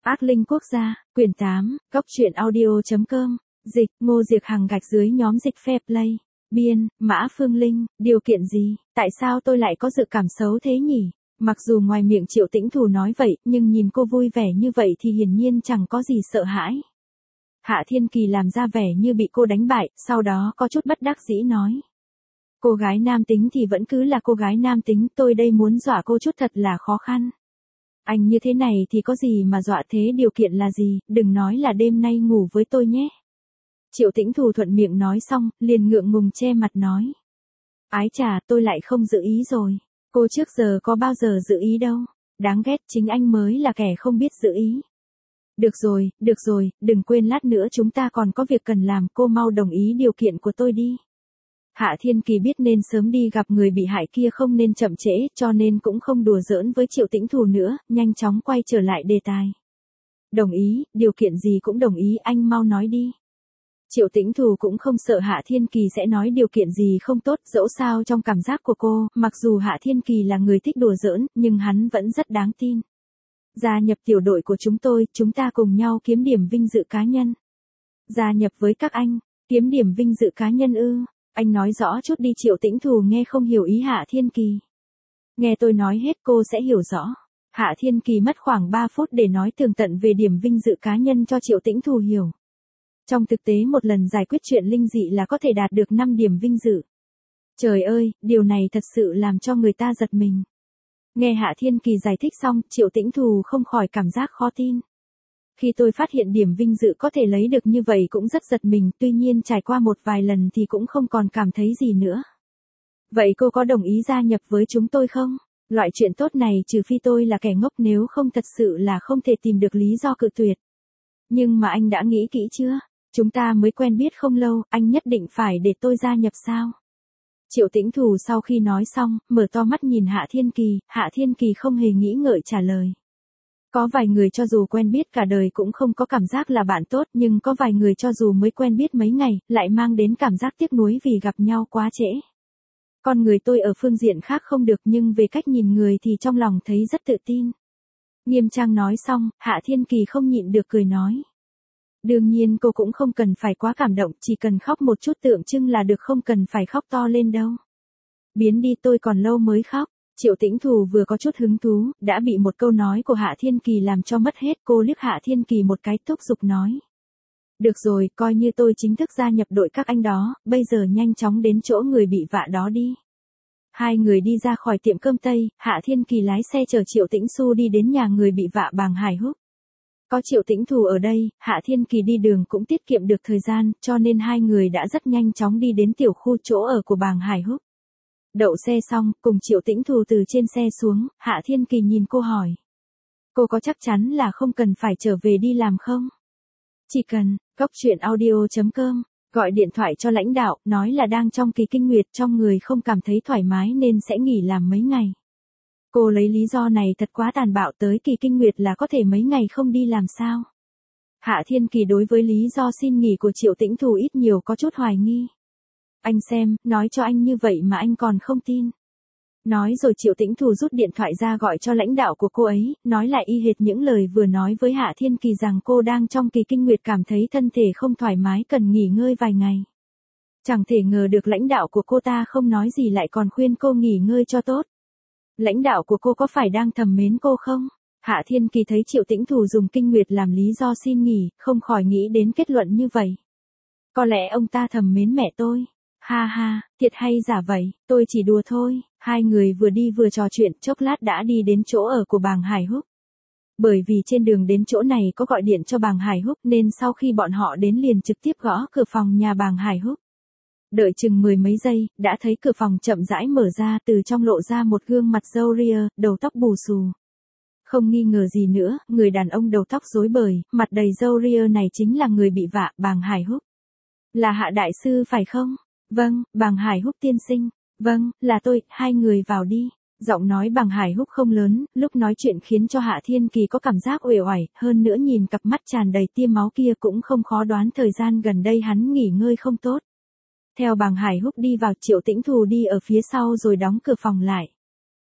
Ác Linh Quốc gia, quyển 8, Góc truyện audio.com, dịch, Ngô Diệc Hằng _ nhóm dịch fair play, biên, Mã Phương Linh, điều kiện gì, tại sao tôi lại có dự cảm xấu thế nhỉ? Mặc dù ngoài miệng Triệu Tĩnh Thù nói vậy, nhưng nhìn cô vui vẻ như vậy thì hiển nhiên chẳng có gì sợ hãi. Hạ Thiên Kỳ làm ra vẻ như bị cô đánh bại, sau đó có chút bất đắc dĩ nói. Cô gái nam tính thì vẫn cứ là cô gái nam tính, tôi đây muốn dọa cô chút thật là khó khăn. Anh như thế này thì có gì mà dọa thế, điều kiện là gì, đừng nói là đêm nay ngủ với tôi nhé. Triệu Tĩnh Thù thuận miệng nói xong, liền ngượng ngùng che mặt nói. Ái chà, tôi lại không giữ ý rồi. Cô trước giờ có bao giờ giữ ý đâu. Đáng ghét, chính anh mới là kẻ không biết giữ ý. Được rồi, đừng quên lát nữa chúng ta còn có việc cần làm, cô mau đồng ý điều kiện của tôi đi. Hạ Thiên Kỳ biết nên sớm đi gặp người bị hại kia không nên chậm trễ, cho nên cũng không đùa giỡn với Triệu Tĩnh Thù nữa, nhanh chóng quay trở lại đề tài. Đồng ý, điều kiện gì cũng đồng ý, anh mau nói đi. Triệu Tĩnh Thù cũng không sợ Hạ Thiên Kỳ sẽ nói điều kiện gì không tốt, dẫu sao trong cảm giác của cô, mặc dù Hạ Thiên Kỳ là người thích đùa giỡn, nhưng hắn vẫn rất đáng tin. Gia nhập tiểu đội của chúng ta cùng nhau kiếm điểm vinh dự cá nhân. Gia nhập với các anh, kiếm điểm vinh dự cá nhân ư? Anh nói rõ chút đi. Triệu Tĩnh Thù nghe không hiểu ý Hạ Thiên Kỳ. Nghe tôi nói hết cô sẽ hiểu rõ. Hạ Thiên Kỳ mất khoảng 3 phút để nói tường tận về điểm vinh dự cá nhân cho Triệu Tĩnh Thù hiểu. Trong thực tế một lần giải quyết chuyện linh dị là có thể đạt được 5 điểm vinh dự. Trời ơi, điều này thật sự làm cho người ta giật mình. Nghe Hạ Thiên Kỳ giải thích xong, Triệu Tĩnh Thù không khỏi cảm giác khó tin. Khi tôi phát hiện điểm vinh dự có thể lấy được như vậy cũng rất giật mình, tuy nhiên trải qua một vài lần thì cũng không còn cảm thấy gì nữa. Vậy cô có đồng ý gia nhập với chúng tôi không? Loại chuyện tốt này trừ phi tôi là kẻ ngốc, nếu không thật sự là không thể tìm được lý do cự tuyệt. Nhưng mà anh đã nghĩ kỹ chưa? Chúng ta mới quen biết không lâu, anh nhất định phải để tôi gia nhập sao? Triệu Tĩnh Thù sau khi nói xong, mở to mắt nhìn Hạ Thiên Kỳ không hề nghĩ ngợi trả lời. Có vài người cho dù quen biết cả đời cũng không có cảm giác là bạn tốt, nhưng có vài người cho dù mới quen biết mấy ngày, lại mang đến cảm giác tiếc nuối vì gặp nhau quá trễ. Con người tôi ở phương diện khác không được, nhưng về cách nhìn người thì trong lòng thấy rất tự tin. Nghiêm trang nói xong, Hạ Thiên Kỳ không nhịn được cười nói. Đương nhiên cô cũng không cần phải quá cảm động, chỉ cần khóc một chút tượng trưng là được, không cần phải khóc to lên đâu. Biến đi, tôi còn lâu mới khóc. Triệu Tĩnh Thù vừa có chút hứng thú, đã bị một câu nói của Hạ Thiên Kỳ làm cho mất hết, cô liếc Hạ Thiên Kỳ một cái thúc giục nói. Được rồi, coi như tôi chính thức gia nhập đội các anh đó, bây giờ nhanh chóng đến chỗ người bị vạ đó đi. Hai người đi ra khỏi tiệm cơm Tây, Hạ Thiên Kỳ lái xe chở Triệu Tĩnh Xu đi đến nhà người bị vạ Bàng Hải Húc. Có Triệu Tĩnh Thù ở đây, Hạ Thiên Kỳ đi đường cũng tiết kiệm được thời gian, cho nên hai người đã rất nhanh chóng đi đến tiểu khu chỗ ở của Bàng Hải Húc. Đậu xe xong, cùng Triệu Tĩnh Thù từ trên xe xuống, Hạ Thiên Kỳ nhìn cô hỏi. Cô có chắc chắn là không cần phải trở về đi làm không? Chỉ cần, Góc truyện audio.com, gọi điện thoại cho lãnh đạo, nói là đang trong kỳ kinh nguyệt, trong người không cảm thấy thoải mái nên sẽ nghỉ làm mấy ngày. Cô lấy lý do này thật quá tàn bạo, tới kỳ kinh nguyệt là có thể mấy ngày không đi làm sao? Hạ Thiên Kỳ đối với lý do xin nghỉ của Triệu Tĩnh Thù ít nhiều có chút hoài nghi. Anh xem, nói cho anh như vậy mà anh còn không tin. Nói rồi Triệu Tĩnh Thù rút điện thoại ra gọi cho lãnh đạo của cô ấy, nói lại y hệt những lời vừa nói với Hạ Thiên Kỳ rằng cô đang trong kỳ kinh nguyệt, cảm thấy thân thể không thoải mái, cần nghỉ ngơi vài ngày. Chẳng thể ngờ được lãnh đạo của cô ta không nói gì lại còn khuyên cô nghỉ ngơi cho tốt. Lãnh đạo của cô có phải đang thầm mến cô không? Hạ Thiên Kỳ thấy Triệu Tĩnh Thù dùng kinh nguyệt làm lý do xin nghỉ, không khỏi nghĩ đến kết luận như vậy. Có lẽ ông ta thầm mến mẹ tôi. Ha ha, thiệt hay giả vậy, tôi chỉ đùa thôi. Hai người vừa đi vừa trò chuyện, chốc lát đã đi đến chỗ ở của Bàng Hải Húc. Bởi vì trên đường đến chỗ này có gọi điện cho Bàng Hải Húc nên sau khi bọn họ đến liền trực tiếp gõ cửa phòng nhà Bàng Hải Húc. Đợi chừng 10 mấy giây, đã thấy cửa phòng chậm rãi mở ra, từ trong lộ ra một gương mặt râu ria, đầu tóc bù xù. Không nghi ngờ gì nữa, người đàn ông đầu tóc rối bời, mặt đầy râu ria này chính là người bị vạ, Bàng Hải Húc. Là Hạ đại sư phải không? Vâng, Bàng Hải Húc tiên sinh. Vâng, là tôi, hai người vào đi. Giọng nói Bàng Hải Húc không lớn, lúc nói chuyện khiến cho Hạ Thiên Kỳ có cảm giác uể oải, hơn nữa nhìn cặp mắt tràn đầy tia máu kia cũng không khó đoán thời gian gần đây hắn nghỉ ngơi không tốt. Theo Bàng Hải Húc đi vào, Triệu Tĩnh Thù đi ở phía sau rồi đóng cửa phòng lại.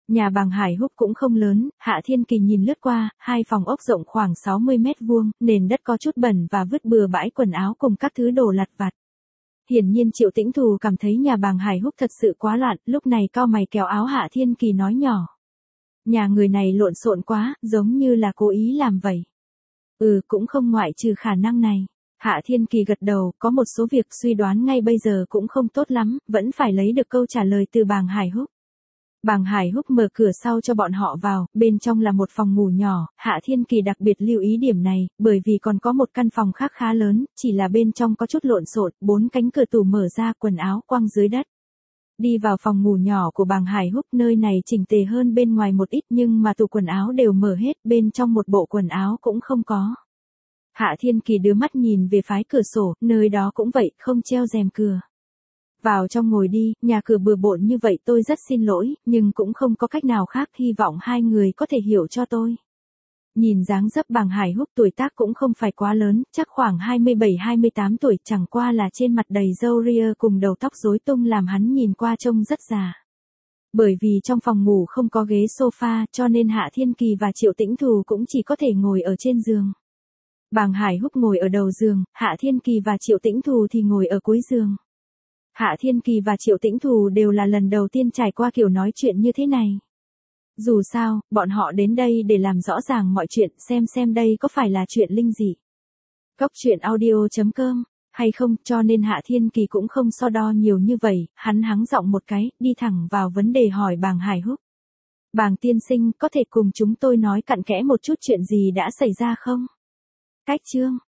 Nhà Bàng Hải Húc cũng không lớn, Hạ Thiên Kỳ nhìn lướt qua, hai phòng ốc rộng khoảng 60 mét vuông, nền đất có chút bẩn và vứt bừa bãi quần áo cùng các thứ đồ lặt vặt. Hiển nhiên Triệu Tĩnh Thù cảm thấy nhà Bàng Hải Húc thật sự quá loạn, lúc này cau mày kéo áo Hạ Thiên Kỳ nói nhỏ. Nhà người này lộn xộn quá, giống như là cố ý làm vậy. Cũng không ngoại trừ khả năng này. Hạ Thiên Kỳ gật đầu, có một số việc suy đoán ngay bây giờ cũng không tốt lắm, vẫn phải lấy được câu trả lời từ Bàng Hải Húc. Bàng Hải Húc mở cửa sau cho bọn họ vào, bên trong là một phòng ngủ nhỏ, Hạ Thiên Kỳ đặc biệt lưu ý điểm này, bởi vì còn có một căn phòng khác khá lớn, chỉ là bên trong có chút lộn xộn, 4 cánh cửa tủ mở ra, quần áo quăng dưới đất. Đi vào phòng ngủ nhỏ của Bàng Hải Húc, nơi này chỉnh tề hơn bên ngoài một ít nhưng mà tủ quần áo đều mở hết, bên trong một bộ quần áo cũng không có. Hạ Thiên Kỳ đưa mắt nhìn về phái cửa sổ, nơi đó cũng vậy, không treo rèm cửa. Vào trong ngồi đi, nhà cửa bừa bộn như vậy tôi rất xin lỗi, nhưng cũng không có cách nào khác, hy vọng hai người có thể hiểu cho tôi. Nhìn dáng dấp Bàng Hải Húc tuổi tác cũng không phải quá lớn, chắc khoảng 27-28 tuổi, chẳng qua là trên mặt đầy râu ria cùng đầu tóc rối tung làm hắn nhìn qua trông rất già. Bởi vì trong phòng ngủ không có ghế sofa cho nên Hạ Thiên Kỳ và Triệu Tĩnh Thù cũng chỉ có thể ngồi ở trên giường. Bàng Hải Húc ngồi ở đầu giường, Hạ Thiên Kỳ và Triệu Tĩnh Thù thì ngồi ở cuối giường. Hạ Thiên Kỳ và Triệu Tĩnh Thù đều là lần đầu tiên trải qua kiểu nói chuyện như thế này. Dù sao, bọn họ đến đây để làm rõ ràng mọi chuyện, xem đây có phải là chuyện linh dị. Cóc truyện audio.com hay không, cho nên Hạ Thiên Kỳ cũng không so đo nhiều như vậy, hắn hắng giọng một cái, đi thẳng vào vấn đề hỏi Bàng Hải Húc. Bàng tiên sinh, có thể cùng chúng tôi nói cặn kẽ một chút chuyện gì đã xảy ra không? Cách chương